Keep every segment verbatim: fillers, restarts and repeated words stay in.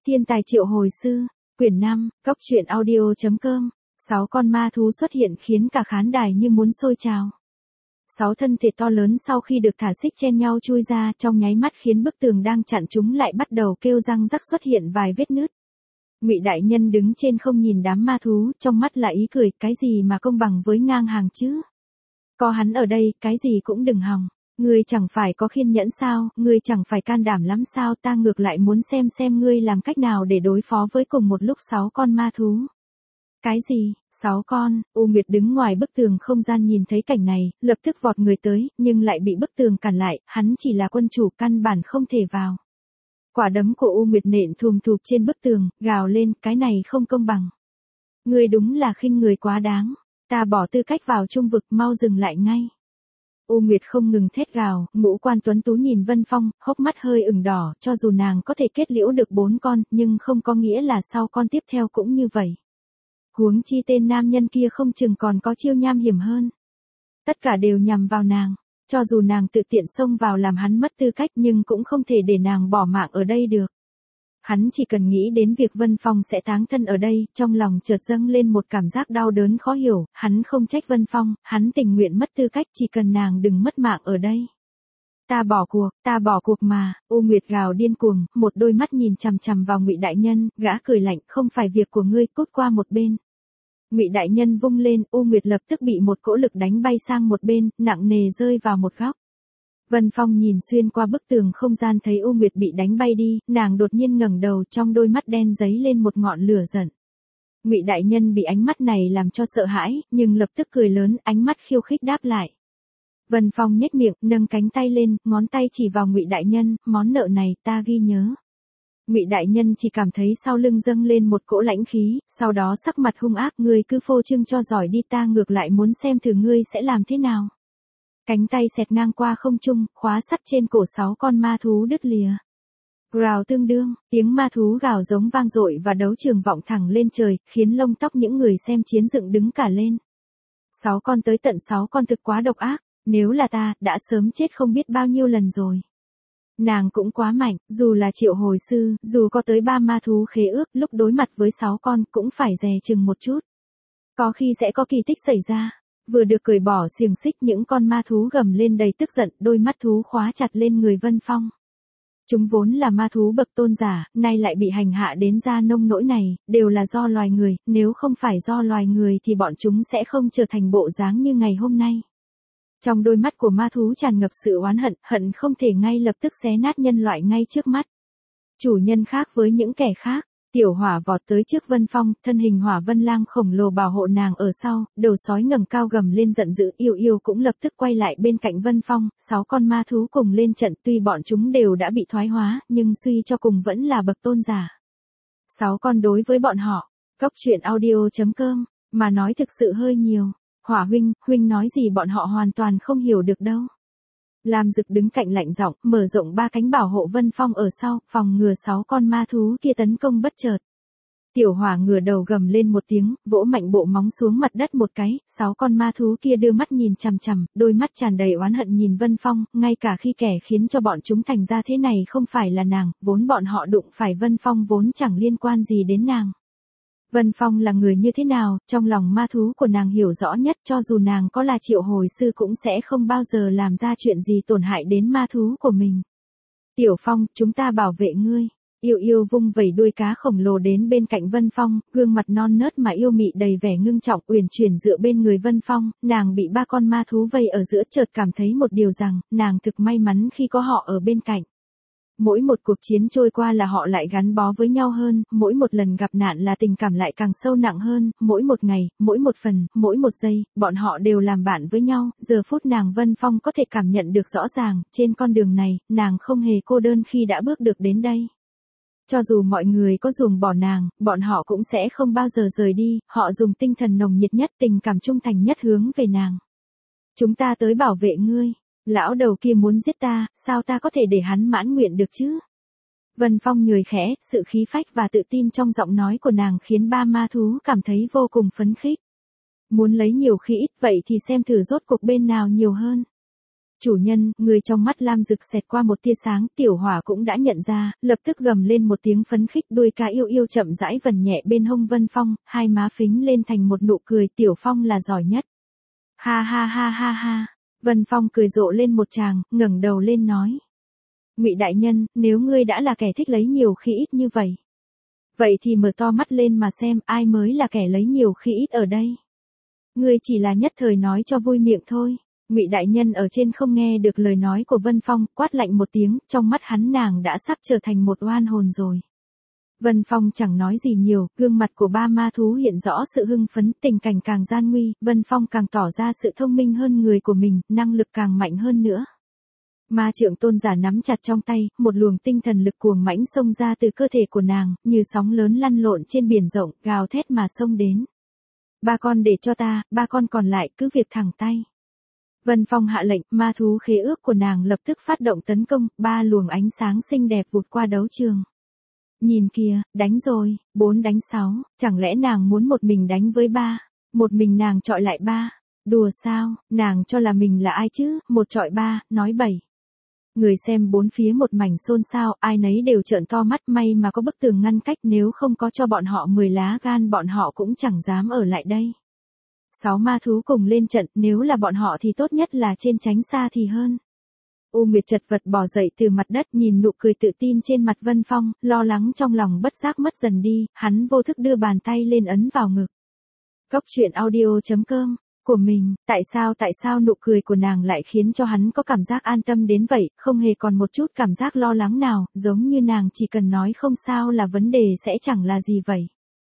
Thiên tài triệu hồi sư, quyển năm, góc truyện audio.com. Sáu con ma thú xuất hiện khiến cả khán đài như muốn sôi trào. Sáu thân thể to lớn sau khi được thả xích chen nhau chui ra trong nháy mắt khiến bức tường đang chặn chúng lại bắt đầu kêu răng rắc xuất hiện vài vết nứt. Ngụy đại nhân đứng trên không nhìn đám ma thú, trong mắt là ý cười, cái gì mà công bằng với ngang hàng chứ? Có hắn ở đây, cái gì cũng đừng hòng. Ngươi chẳng phải có khiên nhẫn sao, ngươi chẳng phải can đảm lắm sao, ta ngược lại muốn xem xem ngươi làm cách nào để đối phó với cùng một lúc sáu con ma thú. Cái gì, sáu con, U Nguyệt đứng ngoài bức tường không gian nhìn thấy cảnh này, lập tức vọt người tới, nhưng lại bị bức tường cản lại, hắn chỉ là quân chủ căn bản không thể vào. Quả đấm của U Nguyệt nện thùm thụp trên bức tường, gào lên, cái này không công bằng. Ngươi đúng là khinh người quá đáng, ta bỏ tư cách vào trung vực, mau dừng lại ngay. U Nguyệt không ngừng thét gào, ngũ quan tuấn tú nhìn Vân Phong, hốc mắt hơi ửng đỏ, cho dù nàng có thể kết liễu được bốn con, nhưng không có nghĩa là sau con tiếp theo cũng như vậy. Huống chi tên nam nhân kia không chừng còn có chiêu nham hiểm hơn. Tất cả đều nhằm vào nàng, cho dù nàng tự tiện xông vào làm hắn mất tư cách nhưng cũng không thể để nàng bỏ mạng ở đây được. Hắn chỉ cần nghĩ đến việc Vân Phong sẽ táng thân ở đây, trong lòng chợt dâng lên một cảm giác đau đớn khó hiểu, hắn không trách Vân Phong, hắn tình nguyện mất tư cách chỉ cần nàng đừng mất mạng ở đây. Ta bỏ cuộc, ta bỏ cuộc mà, U Nguyệt gào điên cuồng, một đôi mắt nhìn chằm chằm vào Ngụy đại nhân, gã cười lạnh, không phải việc của ngươi, cút qua một bên. Ngụy đại nhân vung lên, U Nguyệt lập tức bị một cỗ lực đánh bay sang một bên, nặng nề rơi vào một góc. Vân Phong nhìn xuyên qua bức tường không gian thấy U Nguyệt bị đánh bay đi, nàng đột nhiên ngẩng đầu, trong đôi mắt đen giấy lên một ngọn lửa giận. Ngụy đại nhân bị ánh mắt này làm cho sợ hãi, nhưng lập tức cười lớn, ánh mắt khiêu khích đáp lại. Vân Phong nhếch miệng, nâng cánh tay lên, ngón tay chỉ vào Ngụy đại nhân, món nợ này ta ghi nhớ. Ngụy đại nhân chỉ cảm thấy sau lưng dâng lên một cỗ lãnh khí, sau đó sắc mặt hung ác, ngươi cứ phô trương cho giỏi đi, ta ngược lại muốn xem thử ngươi sẽ làm thế nào. Cánh tay xẹt ngang qua không trung, khóa sắt trên cổ sáu con ma thú đứt lìa. Gào tương đương, tiếng ma thú gào giống vang dội và đấu trường vọng thẳng lên trời, khiến lông tóc những người xem chiến dựng đứng cả lên. Sáu con tới tận sáu con thực quá độc ác, nếu là ta, đã sớm chết không biết bao nhiêu lần rồi. Nàng cũng quá mạnh, dù là triệu hồi sư, dù có tới ba ma thú khế ước, lúc đối mặt với sáu con cũng phải dè chừng một chút. Có khi sẽ có kỳ tích xảy ra. Vừa được cởi bỏ xiềng xích, những con ma thú gầm lên đầy tức giận, đôi mắt thú khóa chặt lên người Vân Phong. Chúng vốn là ma thú bậc tôn giả, nay lại bị hành hạ đến ra nông nỗi này, đều là do loài người, nếu không phải do loài người thì bọn chúng sẽ không trở thành bộ dáng như ngày hôm nay. Trong đôi mắt của ma thú tràn ngập sự oán hận, hận không thể ngay lập tức xé nát nhân loại ngay trước mắt. Chủ nhân khác với những kẻ khác. Tiểu Hỏa vọt tới trước Vân Phong, thân hình Hỏa Vân Lang khổng lồ bảo hộ nàng ở sau, đầu sói ngẩng cao gầm lên giận dữ, Yêu Yêu cũng lập tức quay lại bên cạnh Vân Phong, sáu con ma thú cùng lên trận, tuy bọn chúng đều đã bị thoái hóa, nhưng suy cho cùng vẫn là bậc tôn giả. Sáu con đối với bọn họ, góc truyện audio.com, mà nói thực sự hơi nhiều. Hỏa huynh, huynh nói gì bọn họ hoàn toàn không hiểu được đâu. Lam Dực đứng cạnh lạnh giọng, mở rộng ba cánh bảo hộ Vân Phong ở sau, phòng ngừa sáu con ma thú kia tấn công bất chợt. Tiểu Hỏa ngửa đầu gầm lên một tiếng, vỗ mạnh bộ móng xuống mặt đất một cái, sáu con ma thú kia đưa mắt nhìn chằm chằm, đôi mắt tràn đầy oán hận nhìn Vân Phong, ngay cả khi kẻ khiến cho bọn chúng thành ra thế này không phải là nàng, vốn bọn họ đụng phải Vân Phong vốn chẳng liên quan gì đến nàng. Vân Phong là người như thế nào, trong lòng ma thú của nàng hiểu rõ nhất, cho dù nàng có là triệu hồi sư cũng sẽ không bao giờ làm ra chuyện gì tổn hại đến ma thú của mình. Tiểu Phong, chúng ta bảo vệ ngươi. Yêu Yêu vung vẩy đuôi cá khổng lồ đến bên cạnh Vân Phong, gương mặt non nớt mà yêu mị đầy vẻ ngưng trọng, uyển chuyển dựa bên người Vân Phong, nàng bị ba con ma thú vây ở giữa, chợt cảm thấy một điều rằng, nàng thực may mắn khi có họ ở bên cạnh. Mỗi một cuộc chiến trôi qua là họ lại gắn bó với nhau hơn, mỗi một lần gặp nạn là tình cảm lại càng sâu nặng hơn, mỗi một ngày, mỗi một phần, mỗi một giây, bọn họ đều làm bạn với nhau, giờ phút nàng Vân Phong có thể cảm nhận được rõ ràng, trên con đường này, nàng không hề cô đơn khi đã bước được đến đây. Cho dù mọi người có ruồng bỏ nàng, bọn họ cũng sẽ không bao giờ rời đi, họ dùng tinh thần nồng nhiệt nhất, tình cảm trung thành nhất hướng về nàng. Chúng ta tới bảo vệ ngươi. Lão đầu kia muốn giết ta, sao ta có thể để hắn mãn nguyện được chứ? Vân Phong nhười khẽ, sự khí phách và tự tin trong giọng nói của nàng khiến ba ma thú cảm thấy vô cùng phấn khích. Muốn lấy nhiều khi ít, vậy thì xem thử rốt cuộc bên nào nhiều hơn. Chủ nhân, người trong mắt lam rực xẹt qua một tia sáng, Tiểu Hỏa cũng đã nhận ra, lập tức gầm lên một tiếng phấn khích, đuôi cá yêu yêu chậm rãi vần nhẹ bên hông Vân Phong, hai má phính lên thành một nụ cười, Tiểu Phong là giỏi nhất. Ha ha ha ha ha. Vân Phong cười rộ lên một tràng, ngẩng đầu lên nói. Ngụy đại nhân, nếu ngươi đã là kẻ thích lấy nhiều khi ít như vậy. Vậy thì mở to mắt lên mà xem ai mới là kẻ lấy nhiều khi ít ở đây. Ngươi chỉ là nhất thời nói cho vui miệng thôi. Ngụy đại nhân ở trên không nghe được lời nói của Vân Phong, quát lạnh một tiếng, trong mắt hắn nàng đã sắp trở thành một oan hồn rồi. Vân Phong chẳng nói gì nhiều, gương mặt của ba ma thú hiện rõ sự hưng phấn, tình cảnh càng gian nguy, Vân Phong càng tỏ ra sự thông minh hơn người của mình, năng lực càng mạnh hơn nữa. Ma Trượng Tôn giả nắm chặt trong tay, một luồng tinh thần lực cuồng mãnh xông ra từ cơ thể của nàng, như sóng lớn lăn lộn trên biển rộng, gào thét mà xông đến. Ba con để cho ta, ba con còn lại cứ việc thẳng tay. Vân Phong hạ lệnh, ma thú khế ước của nàng lập tức phát động tấn công, ba luồng ánh sáng xinh đẹp vụt qua đấu trường. Nhìn kìa, đánh rồi, bốn đánh sáu, chẳng lẽ nàng muốn một mình đánh với ba, một mình nàng chọi lại ba, đùa sao, nàng cho là mình là ai chứ, một chọi ba, nói bảy. Người xem bốn phía một mảnh xôn xao, ai nấy đều trợn to mắt, may mà có bức tường ngăn cách, nếu không có cho bọn họ mười lá gan bọn họ cũng chẳng dám ở lại đây. Sáu ma thú cùng lên trận, nếu là bọn họ thì tốt nhất là trên tránh xa thì hơn. U Nguyệt chật vật bò dậy từ mặt đất, nhìn nụ cười tự tin trên mặt Vân Phong, lo lắng trong lòng bất giác mất dần đi, hắn vô thức đưa bàn tay lên ấn vào ngực. Cốc truyện audio chấm com của mình, tại sao tại sao nụ cười của nàng lại khiến cho hắn có cảm giác an tâm đến vậy, không hề còn một chút cảm giác lo lắng nào, giống như nàng chỉ cần nói không sao là vấn đề sẽ chẳng là gì vậy.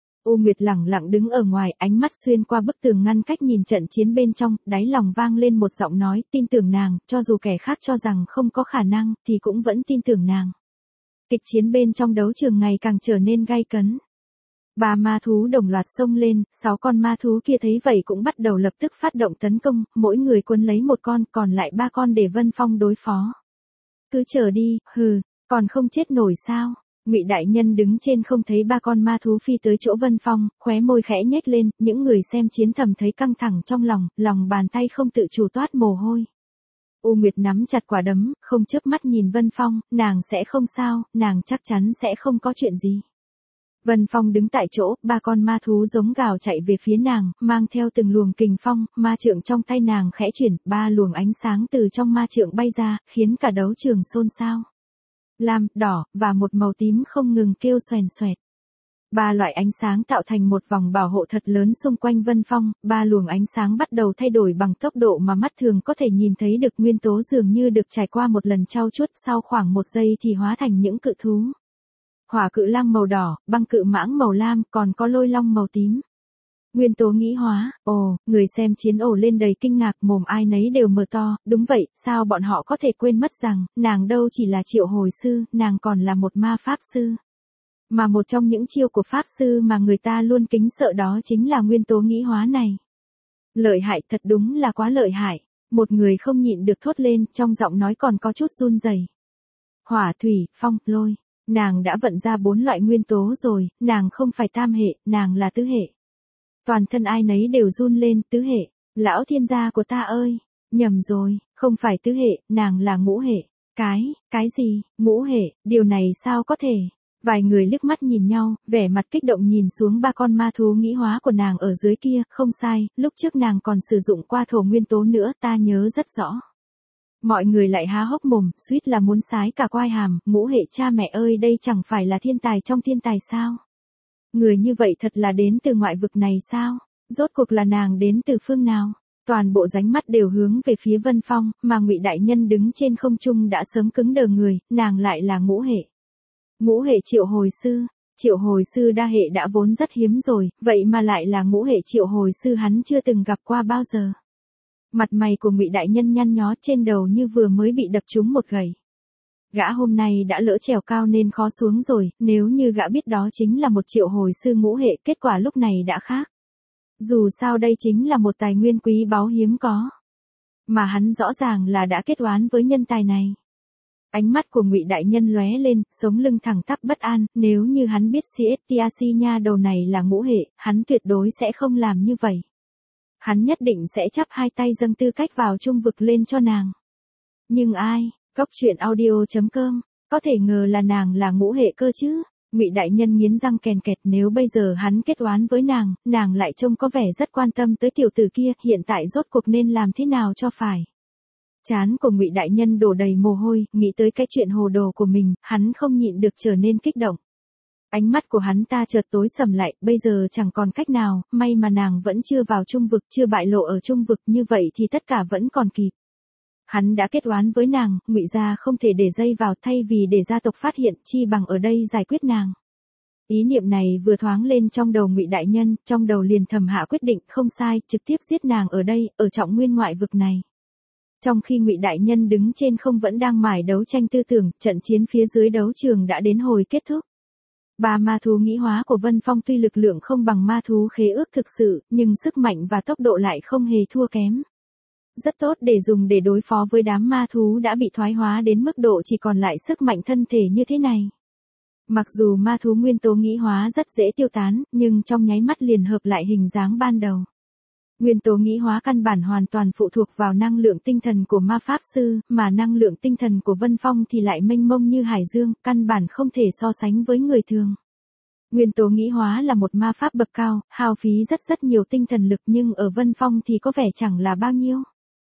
U Nguyệt lẳng lặng đứng ở ngoài, ánh mắt xuyên qua bức tường ngăn cách nhìn trận chiến bên trong, đáy lòng vang lên một giọng nói, tin tưởng nàng, cho dù kẻ khác cho rằng không có khả năng, thì cũng vẫn tin tưởng nàng. Kịch chiến bên trong đấu trường ngày càng trở nên gay cấn. Ba ma thú đồng loạt xông lên, sáu con ma thú kia thấy vậy cũng bắt đầu lập tức phát động tấn công, mỗi người quân lấy một con, còn lại ba con để Vân Phong đối phó. Cứ chờ đi, hừ, còn không chết nổi sao? Ngụy đại nhân đứng trên không thấy ba con ma thú phi tới chỗ Vân Phong, khóe môi khẽ nhếch lên, những người xem chiến thầm thấy căng thẳng trong lòng, lòng bàn tay không tự chủ toát mồ hôi. U Nguyệt nắm chặt quả đấm, không chớp mắt nhìn Vân Phong, nàng sẽ không sao, nàng chắc chắn sẽ không có chuyện gì. Vân Phong đứng tại chỗ, ba con ma thú giống gào chạy về phía nàng, mang theo từng luồng kình phong, ma trượng trong tay nàng khẽ chuyển, ba luồng ánh sáng từ trong ma trượng bay ra, khiến cả đấu trường xôn xao. Lam, đỏ, và một màu tím không ngừng kêu xoèn xoẹt. Ba loại ánh sáng tạo thành một vòng bảo hộ thật lớn xung quanh Vân Phong, ba luồng ánh sáng bắt đầu thay đổi bằng tốc độ mà mắt thường có thể nhìn thấy được, nguyên tố dường như được trải qua một lần trau chuốt, sau khoảng một giây thì hóa thành những cự thú. Hỏa cự lang màu đỏ, băng cự mãng màu lam, còn có lôi long màu tím. Nguyên tố nghĩ hóa, ồ, người xem chiến ổ lên đầy kinh ngạc, mồm ai nấy đều mở to, đúng vậy, sao bọn họ có thể quên mất rằng, nàng đâu chỉ là triệu hồi sư, nàng còn là một ma pháp sư. Mà một trong những chiêu của pháp sư mà người ta luôn kính sợ đó chính là nguyên tố nghĩ hóa này. Lợi hại, thật đúng là quá lợi hại, một người không nhịn được thốt lên, trong giọng nói còn có chút run rẩy. Hỏa, thủy, phong, lôi, nàng đã vận ra bốn loại nguyên tố rồi, nàng không phải tam hệ, nàng là tứ hệ. Toàn thân ai nấy đều run lên, tứ hệ, lão thiên gia của ta ơi, nhầm rồi, không phải tứ hệ, nàng là ngũ hệ. Cái, cái gì, ngũ hệ, điều này sao có thể? Vài người liếc mắt nhìn nhau, vẻ mặt kích động nhìn xuống ba con ma thú nghĩ hóa của nàng ở dưới kia, không sai, lúc trước nàng còn sử dụng qua thổ nguyên tố nữa, ta nhớ rất rõ. Mọi người lại há hốc mồm, suýt là muốn sái cả quai hàm, ngũ hệ cha mẹ ơi, đây chẳng phải là thiên tài trong thiên tài sao? Người như vậy thật là đến từ ngoại vực này sao? Rốt cuộc là nàng đến từ phương nào? Toàn bộ ránh mắt đều hướng về phía Vân Phong, mà Ngụy đại nhân đứng trên không trung đã sớm cứng đờ người, nàng lại là ngũ hệ. Ngũ hệ triệu hồi sư, triệu hồi sư đa hệ đã vốn rất hiếm rồi, vậy mà lại là ngũ hệ triệu hồi sư hắn chưa từng gặp qua bao giờ. Mặt mày của Ngụy đại nhân nhăn nhó, trên đầu như vừa mới bị đập trúng một gậy. Gã hôm nay đã lỡ trèo cao nên khó xuống rồi, nếu như gã biết đó chính là một triệu hồi sư ngũ hệ, kết quả lúc này đã khác. Dù sao đây chính là một tài nguyên quý báu hiếm có. Mà hắn rõ ràng là đã kết oán với nhân tài này. Ánh mắt của Ngụy đại nhân lóe lên, sống lưng thẳng tắp bất an, nếu như hắn biết xê ét tê a xê nha đầu này là ngũ hệ, hắn tuyệt đối sẽ không làm như vậy. Hắn nhất định sẽ chắp hai tay dâng tư cách vào trung vực lên cho nàng. Nhưng ai? Cốc truyện audio chấm com. Có thể ngờ là nàng là ngũ hệ cơ chứ? Ngụy đại nhân nghiến răng kèn kẹt, nếu bây giờ hắn kết oán với nàng, nàng lại trông có vẻ rất quan tâm tới tiểu tử kia, hiện tại rốt cuộc nên làm thế nào cho phải. Trán của Ngụy đại nhân đổ đầy mồ hôi, nghĩ tới cái chuyện hồ đồ của mình, hắn không nhịn được trở nên kích động. Ánh mắt của hắn ta chợt tối sầm lại, bây giờ chẳng còn cách nào, may mà nàng vẫn chưa vào trung vực, chưa bại lộ ở trung vực, như vậy thì tất cả vẫn còn kịp. Hắn đã kết oán với nàng, Ngụy gia không thể để dây vào, thay vì để gia tộc phát hiện, chi bằng ở đây giải quyết nàng. Ý niệm này vừa thoáng lên trong đầu Ngụy đại nhân, trong đầu liền thầm hạ quyết định, không sai, trực tiếp giết nàng ở đây, ở trọng nguyên ngoại vực này. Trong khi Ngụy đại nhân đứng trên không vẫn đang mải đấu tranh tư tưởng, trận chiến phía dưới đấu trường đã đến hồi kết thúc. Ba ma thú nghĩ hóa của Vân Phong tuy lực lượng không bằng ma thú khế ước thực sự, nhưng sức mạnh và tốc độ lại không hề thua kém. Rất tốt để dùng để đối phó với đám ma thú đã bị thoái hóa đến mức độ chỉ còn lại sức mạnh thân thể như thế này. Mặc dù ma thú nguyên tố nghĩ hóa rất dễ tiêu tán, nhưng trong nháy mắt liền hợp lại hình dáng ban đầu. Nguyên tố nghĩ hóa căn bản hoàn toàn phụ thuộc vào năng lượng tinh thần của ma pháp sư, mà năng lượng tinh thần của Vân Phong thì lại mênh mông như hải dương, căn bản không thể so sánh với người thường. Nguyên tố nghĩ hóa là một ma pháp bậc cao, hao phí rất rất nhiều tinh thần lực, nhưng ở Vân Phong thì có vẻ chẳng là bao nhiêu.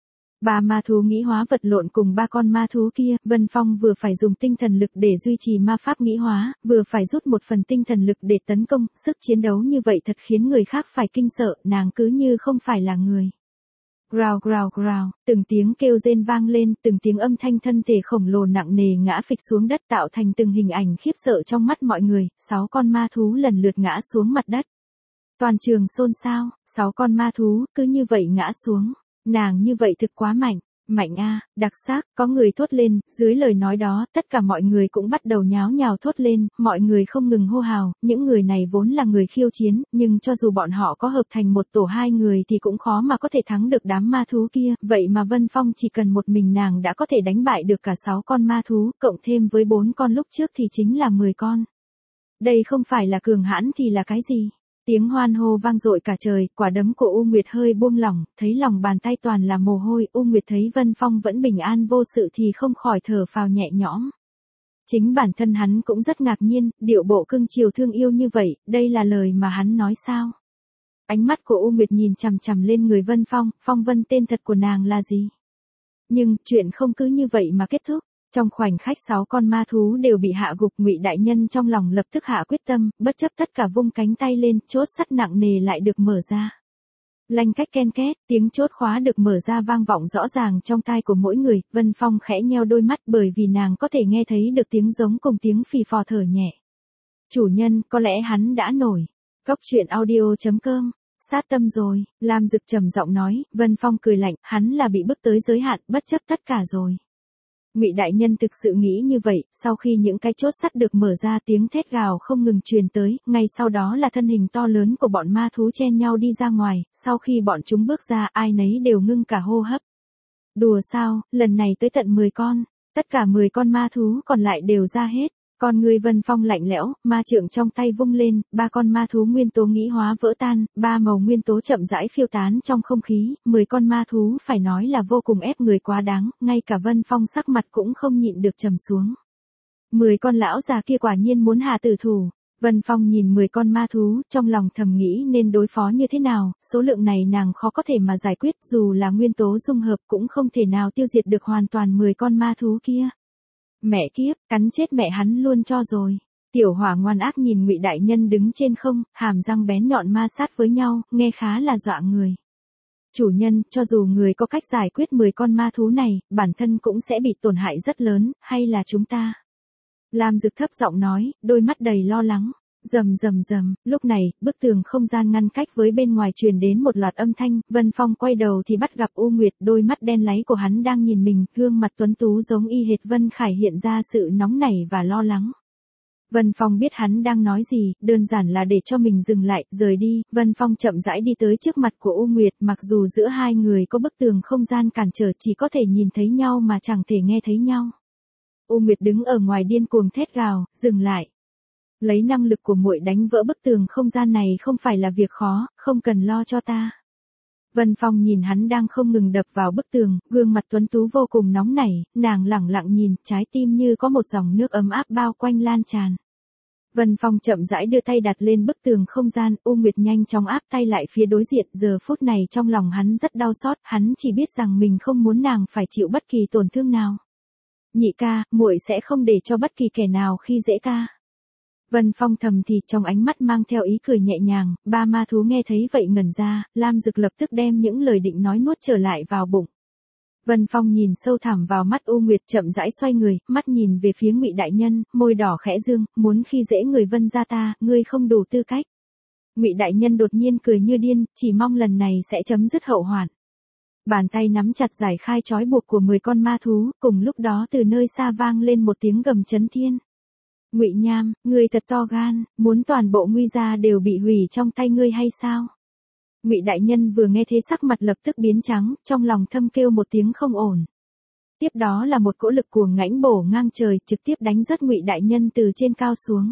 Ba ma thú nghĩ hóa vật lộn cùng ba con ma thú kia, Vân Phong vừa phải dùng tinh thần lực để duy trì ma pháp nghĩ hóa, vừa phải rút một phần tinh thần lực để tấn công, sức chiến đấu như vậy thật khiến người khác phải kinh sợ, nàng cứ như không phải là người. Growl growl growl, từng tiếng kêu rên vang lên, từng tiếng âm thanh thân thể khổng lồ nặng nề ngã phịch xuống đất tạo thành từng hình ảnh khiếp sợ trong mắt mọi người, sáu con ma thú lần lượt ngã xuống mặt đất. Toàn trường xôn xao, sáu con ma thú cứ như vậy ngã xuống. Nàng như vậy thực quá mạnh, mạnh a, đặc sắc, có người thốt lên, dưới lời nói đó, tất cả mọi người cũng bắt đầu nháo nhào thốt lên, mọi người không ngừng hô hào, những người này vốn là người khiêu chiến, nhưng cho dù bọn họ có hợp thành một tổ hai người thì cũng khó mà có thể thắng được đám ma thú kia, vậy mà Vân Phong chỉ cần một mình nàng đã có thể đánh bại được cả sáu con ma thú, cộng thêm với bốn con lúc trước thì chính là mười con. Đây không phải là cường hãn thì là cái gì? Tiếng hoan hô vang dội cả trời, quả đấm của U Nguyệt hơi buông lỏng, thấy lòng bàn tay toàn là mồ hôi, U Nguyệt thấy Vân Phong vẫn bình an vô sự thì không khỏi thở phào nhẹ nhõm. Chính bản thân hắn cũng rất ngạc nhiên, điệu bộ cưng chiều thương yêu như vậy, đây là lời mà hắn nói sao? Ánh mắt của U Nguyệt nhìn chằm chằm lên người Vân Phong, Phong Vân tên thật của nàng là gì? Nhưng, chuyện không cứ như vậy mà kết thúc. Trong khoảnh khắc sáu con ma thú đều bị hạ gục, Ngụy đại nhân trong lòng lập tức hạ quyết tâm, bất chấp tất cả vung cánh tay lên, chốt sắt nặng nề lại được mở ra. Lanh cách ken két, tiếng chốt khóa được mở ra vang vọng rõ ràng trong tai của mỗi người, Vân Phong khẽ nheo đôi mắt bởi vì nàng có thể nghe thấy được tiếng giống cùng tiếng phì phò thở nhẹ. Chủ nhân, có lẽ hắn đã nổi. Cốc truyện audio chấm com. Sát tâm rồi, Lam Dực trầm giọng nói, Vân Phong cười lạnh, hắn là bị bức tới giới hạn, bất chấp tất cả rồi. Ngụy đại nhân thực sự nghĩ như vậy, sau khi những cái chốt sắt được mở ra tiếng thét gào không ngừng truyền tới, ngay sau đó là thân hình to lớn của bọn ma thú chen nhau đi ra ngoài, sau khi bọn chúng bước ra ai nấy đều ngưng cả hô hấp. Đùa sao, lần này tới tận mười con, tất cả mười con ma thú còn lại đều ra hết. Con người Vân Phong lạnh lẽo, ma trượng trong tay vung lên, ba con ma thú nguyên tố nghĩ hóa vỡ tan, ba màu nguyên tố chậm rãi phiêu tán trong không khí, mười con ma thú phải nói là vô cùng ép người quá đáng, ngay cả Vân Phong sắc mặt cũng không nhịn được trầm xuống. Mười con lão già kia quả nhiên muốn hạ tử thủ. Vân Phong nhìn mười con ma thú, trong lòng thầm nghĩ nên đối phó như thế nào, số lượng này nàng khó có thể mà giải quyết, dù là nguyên tố dung hợp cũng không thể nào tiêu diệt được hoàn toàn mười con ma thú kia. Mẹ kiếp, cắn chết mẹ hắn luôn cho rồi. Tiểu Hỏa ngoan ác nhìn Ngụy đại nhân đứng trên không, hàm răng bén nhọn ma sát với nhau, nghe khá là dọa người. Chủ nhân, cho dù người có cách giải quyết mười con ma thú này, bản thân cũng sẽ bị tổn hại rất lớn, hay là chúng ta? Lam Dực thấp giọng nói, đôi mắt đầy lo lắng. Rầm rầm rầm, lúc này, bức tường không gian ngăn cách với bên ngoài truyền đến một loạt âm thanh, Vân Phong quay đầu thì bắt gặp U Nguyệt, đôi mắt đen láy của hắn đang nhìn mình, gương mặt tuấn tú giống y hệt Vân Khải hiện ra sự nóng nảy và lo lắng. Vân Phong biết hắn đang nói gì, đơn giản là để cho mình dừng lại, rời đi, Vân Phong chậm rãi đi tới trước mặt của U Nguyệt, mặc dù giữa hai người có bức tường không gian cản trở chỉ có thể nhìn thấy nhau mà chẳng thể nghe thấy nhau. U Nguyệt đứng ở ngoài điên cuồng thét gào, dừng lại. Lấy năng lực của muội đánh vỡ bức tường không gian này không phải là việc khó, không cần lo cho ta. Vân Phong nhìn hắn đang không ngừng đập vào bức tường, gương mặt tuấn tú vô cùng nóng nảy, nàng lẳng lặng nhìn, trái tim như có một dòng nước ấm áp bao quanh lan tràn. Vân Phong chậm rãi đưa tay đặt lên bức tường không gian, U Nguyệt nhanh chóng áp tay lại phía đối diện, giờ phút này trong lòng hắn rất đau xót, hắn chỉ biết rằng mình không muốn nàng phải chịu bất kỳ tổn thương nào. Nhị ca, muội sẽ không để cho bất kỳ kẻ nào khi dễ ca. Vân Phong thầm thì trong ánh mắt mang theo ý cười nhẹ nhàng, ba ma thú nghe thấy vậy ngẩn ra, Lam Dực lập tức đem những lời định nói nuốt trở lại vào bụng. Vân Phong nhìn sâu thẳm vào mắt U Nguyệt chậm rãi xoay người, mắt nhìn về phía Ngụy đại nhân, môi đỏ khẽ dương, muốn khi dễ người Vân gia ta, ngươi không đủ tư cách. Ngụy đại nhân đột nhiên cười như điên, chỉ mong lần này sẽ chấm dứt hậu hoạn. Bàn tay nắm chặt giải khai trói buộc của mười con ma thú, cùng lúc đó từ nơi xa vang lên một tiếng gầm chấn thiên. Ngụy Nham, ngươi thật to gan, muốn toàn bộ Nguy gia đều bị hủy trong tay ngươi hay sao? Ngụy đại nhân vừa nghe thế sắc mặt lập tức biến trắng, trong lòng thâm kêu một tiếng không ổn. Tiếp đó là một cỗ lực cuồng ngãnh bổ ngang trời, trực tiếp đánh rớt Ngụy đại nhân từ trên cao xuống.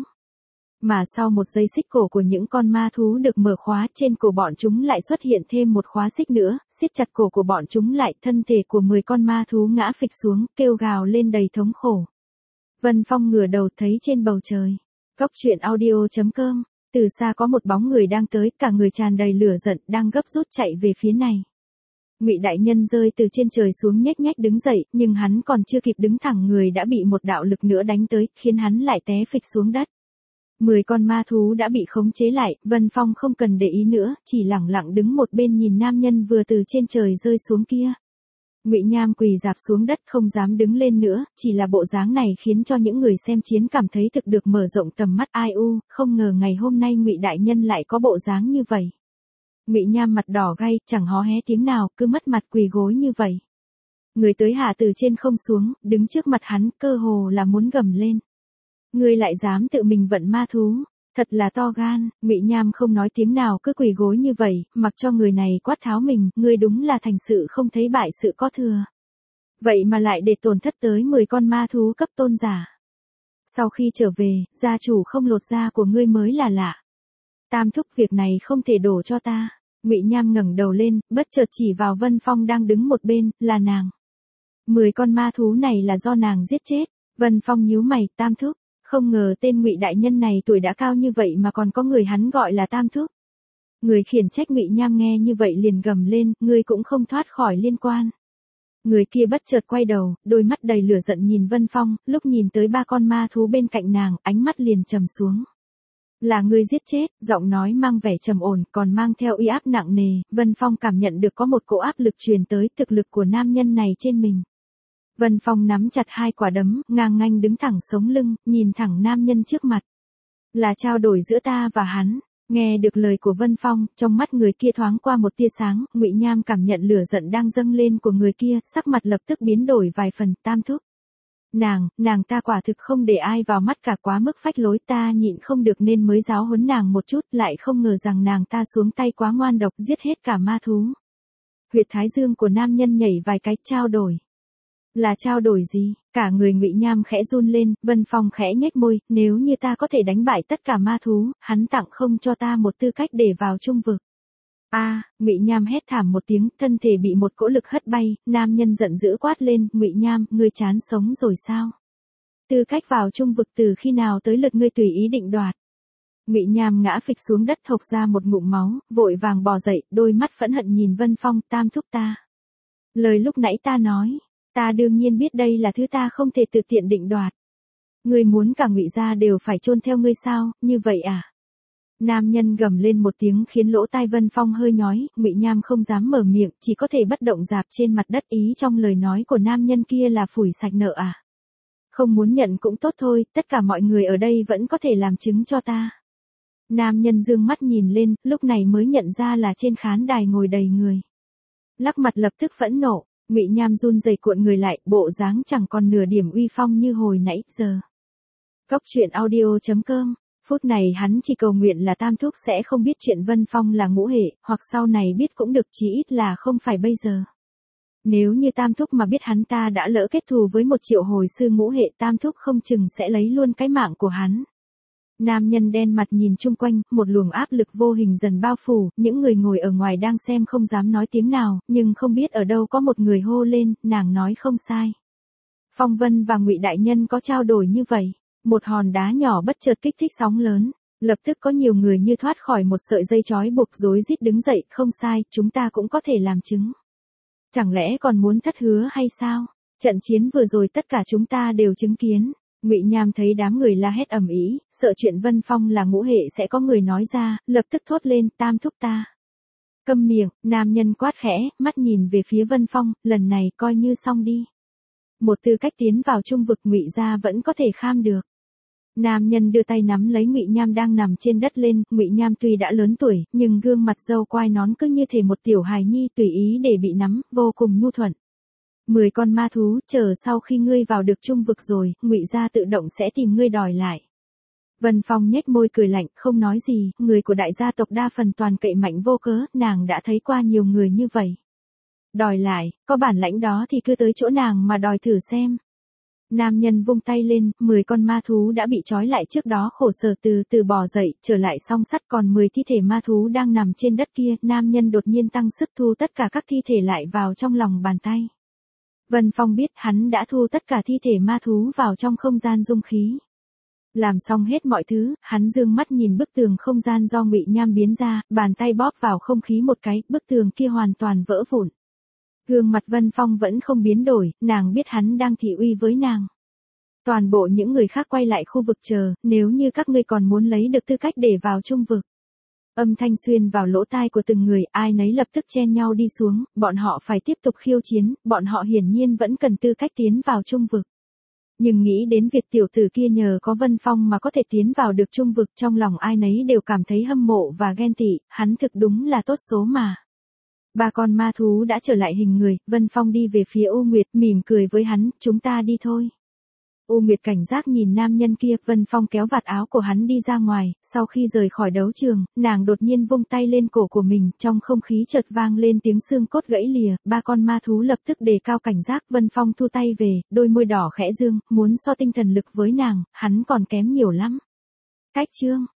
Mà sau một giây xích cổ của những con ma thú được mở khóa, trên cổ bọn chúng lại xuất hiện thêm một khóa xích nữa, siết chặt cổ của bọn chúng lại, thân thể của mười con ma thú ngã phịch xuống, kêu gào lên đầy thống khổ. Vân Phong ngửa đầu thấy trên bầu trời. Cốc truyện audio chấm com, từ xa có một bóng người đang tới, cả người tràn đầy lửa giận, đang gấp rút chạy về phía này. Ngụy đại nhân rơi từ trên trời xuống nhếch nhếch đứng dậy, nhưng hắn còn chưa kịp đứng thẳng người đã bị một đạo lực nữa đánh tới, khiến hắn lại té phịch xuống đất. Mười con ma thú đã bị khống chế lại, Vân Phong không cần để ý nữa, chỉ lẳng lặng đứng một bên nhìn nam nhân vừa từ trên trời rơi xuống kia. Ngụy Nham quỳ rạp xuống đất không dám đứng lên nữa, chỉ là bộ dáng này khiến cho những người xem chiến cảm thấy thực được mở rộng tầm mắt. Ai u, không ngờ ngày hôm nay Ngụy đại nhân lại có bộ dáng như vậy. Ngụy Nham mặt đỏ gay, chẳng hó hé tiếng nào, cứ mất mặt quỳ gối như vậy. Người tới hạ từ trên không xuống, đứng trước mặt hắn, cơ hồ là muốn gầm lên. Ngươi lại dám tự mình vận ma thú, thật là to gan. Ngụy Nham không nói tiếng nào cứ quỳ gối như vậy, mặc cho người này quát tháo mình, ngươi đúng là thành sự không thấy bại sự có thừa. Vậy mà lại để tổn thất tới mười con ma thú cấp tôn giả. Sau khi trở về, gia chủ không lột da của ngươi mới là lạ. Tam thúc, việc này không thể đổ cho ta. Ngụy Nham ngẩng đầu lên, bất chợt chỉ vào Vân Phong đang đứng một bên, là nàng. Mười con ma thú này là do nàng giết chết. Vân Phong nhíu mày, Tam thúc. Không ngờ tên Ngụy đại nhân này tuổi đã cao như vậy mà còn có người hắn gọi là Tam thúc. Người khiển trách Ngụy Nham nghe như vậy liền gầm lên, ngươi cũng không thoát khỏi liên quan. Người kia bất chợt quay đầu, đôi mắt đầy lửa giận nhìn Vân Phong, lúc nhìn tới ba con ma thú bên cạnh nàng, ánh mắt liền trầm xuống. Là ngươi giết chết, giọng nói mang vẻ trầm ổn, còn mang theo uy áp nặng nề. Vân Phong cảm nhận được có một cỗ áp lực truyền tới, thực lực của nam nhân này trên mình. Vân Phong nắm chặt hai quả đấm, ngang nganh đứng thẳng sống lưng, nhìn thẳng nam nhân trước mặt. Là trao đổi giữa ta và hắn. Nghe được lời của Vân Phong, trong mắt người kia thoáng qua một tia sáng, Ngụy Nham cảm nhận lửa giận đang dâng lên của người kia, sắc mặt lập tức biến đổi vài phần. Tam thúc. Nàng, nàng ta quả thực không để ai vào mắt cả, quá mức phách lối, ta nhịn không được nên mới giáo huấn nàng một chút, lại không ngờ rằng nàng ta xuống tay quá ngoan độc, giết hết cả ma thú. Huyệt thái dương của nam nhân nhảy vài cái. Trao đổi. Là trao đổi gì? Cả người Ngụy Nham khẽ run lên, Vân Phong khẽ nhếch môi, nếu như ta có thể đánh bại tất cả ma thú, hắn tặng không cho ta một tư cách để vào trung vực. A, à, Ngụy Nham hét thảm một tiếng, thân thể bị một cỗ lực hất bay, nam nhân giận dữ quát lên, Ngụy Nham, ngươi chán sống rồi sao? Tư cách vào trung vực từ khi nào tới lượt ngươi tùy ý định đoạt? Ngụy Nham ngã phịch xuống đất hộc ra một ngụm máu, vội vàng bò dậy, đôi mắt phẫn hận nhìn Vân Phong, Tam thúc ta. Lời lúc nãy ta nói. Ta đương nhiên biết đây là thứ ta không thể tự tiện định đoạt. Ngươi muốn cả Ngụy gia đều phải chôn theo ngươi sao, như vậy à? Nam nhân gầm lên một tiếng khiến lỗ tai Vân Phong hơi nhói, Ngụy Nham không dám mở miệng, chỉ có thể bất động dạp trên mặt đất, ý trong lời nói của nam nhân kia là phủi sạch nợ à? Không muốn nhận cũng tốt thôi, tất cả mọi người ở đây vẫn có thể làm chứng cho ta. Nam nhân dương mắt nhìn lên, lúc này mới nhận ra là trên khán đài ngồi đầy người. Lắc mặt lập tức phẫn nộ. Ngụy Nham run rẩy cuộn người lại, bộ dáng chẳng còn nửa điểm uy phong như hồi nãy giờ. Cốc truyện audio chấm com, phút này hắn chỉ cầu nguyện là Tam thúc sẽ không biết chuyện Vân Phong là ngũ hệ, hoặc sau này biết cũng được, chí ít là không phải bây giờ. Nếu như Tam thúc mà biết hắn ta đã lỡ kết thù với một triệu hồi sư ngũ hệ, Tam thúc không chừng sẽ lấy luôn cái mạng của hắn. Nam nhân đen mặt nhìn chung quanh, một luồng áp lực vô hình dần bao phủ, những người ngồi ở ngoài đang xem không dám nói tiếng nào, nhưng không biết ở đâu có một người hô lên, nàng nói không sai. Phong Vân và Ngụy đại nhân có trao đổi như vậy, một hòn đá nhỏ bất chợt kích thích sóng lớn, lập tức có nhiều người như thoát khỏi một sợi dây trói buộc rối rít đứng dậy, không sai, chúng ta cũng có thể làm chứng. Chẳng lẽ còn muốn thất hứa hay sao? Trận chiến vừa rồi tất cả chúng ta đều chứng kiến. Ngụy Nham thấy đám người la hét ầm ĩ, sợ chuyện Vân Phong là ngũ hệ sẽ có người nói ra, lập tức thốt lên, Tam thúc ta. Câm miệng, nam nhân quát khẽ, mắt nhìn về phía Vân Phong, lần này coi như xong đi. Một tư cách tiến vào trung vực Ngụy gia vẫn có thể kham được. Nam nhân đưa tay nắm lấy Ngụy Nham đang nằm trên đất lên, Ngụy Nham tuy đã lớn tuổi, nhưng gương mặt râu quai nón cứ như thể một tiểu hài nhi tùy ý để bị nắm, vô cùng nhu thuận. Mười con ma thú, chờ sau khi ngươi vào được trung vực rồi, Ngụy gia tự động sẽ tìm ngươi đòi lại. Vân Phong nhếch môi cười lạnh, không nói gì, người của đại gia tộc đa phần toàn cậy mạnh vô cớ, nàng đã thấy qua nhiều người như vậy. Đòi lại, có bản lãnh đó thì cứ tới chỗ nàng mà đòi thử xem. Nam nhân vung tay lên, mười con ma thú đã bị trói lại trước đó khổ sở từ từ bò dậy, trở lại song sắt, còn mười thi thể ma thú đang nằm trên đất kia, nam nhân đột nhiên tăng sức thu tất cả các thi thể lại vào trong lòng bàn tay. Vân Phong biết hắn đã thu tất cả thi thể ma thú vào trong không gian dung khí. Làm xong hết mọi thứ, hắn dương mắt nhìn bức tường không gian do Ngụy Nham biến ra, bàn tay bóp vào không khí một cái, bức tường kia hoàn toàn vỡ vụn. Gương mặt Vân Phong vẫn không biến đổi, nàng biết hắn đang thị uy với nàng. Toàn bộ những người khác quay lại khu vực chờ, nếu như các ngươi còn muốn lấy được tư cách để vào trung vực. Âm thanh xuyên vào lỗ tai của từng người, ai nấy lập tức chen nhau đi xuống, bọn họ phải tiếp tục khiêu chiến, bọn họ hiển nhiên vẫn cần tư cách tiến vào trung vực. Nhưng nghĩ đến việc tiểu tử kia nhờ có Vân Phong mà có thể tiến vào được trung vực, trong lòng ai nấy đều cảm thấy hâm mộ và ghen tị, hắn thực đúng là tốt số mà. Ba con ma thú đã trở lại hình người, Vân Phong đi về phía U Nguyệt, mỉm cười với hắn, chúng ta đi thôi. U Nguyệt cảnh giác nhìn nam nhân kia, Vân Phong kéo vạt áo của hắn đi ra ngoài, sau khi rời khỏi đấu trường, nàng đột nhiên vung tay lên cổ của mình, trong không khí chợt vang lên tiếng xương cốt gãy lìa, ba con ma thú lập tức đề cao cảnh giác, Vân Phong thu tay về, đôi môi đỏ khẽ dương, muốn so tinh thần lực với nàng, hắn còn kém nhiều lắm. Cách chương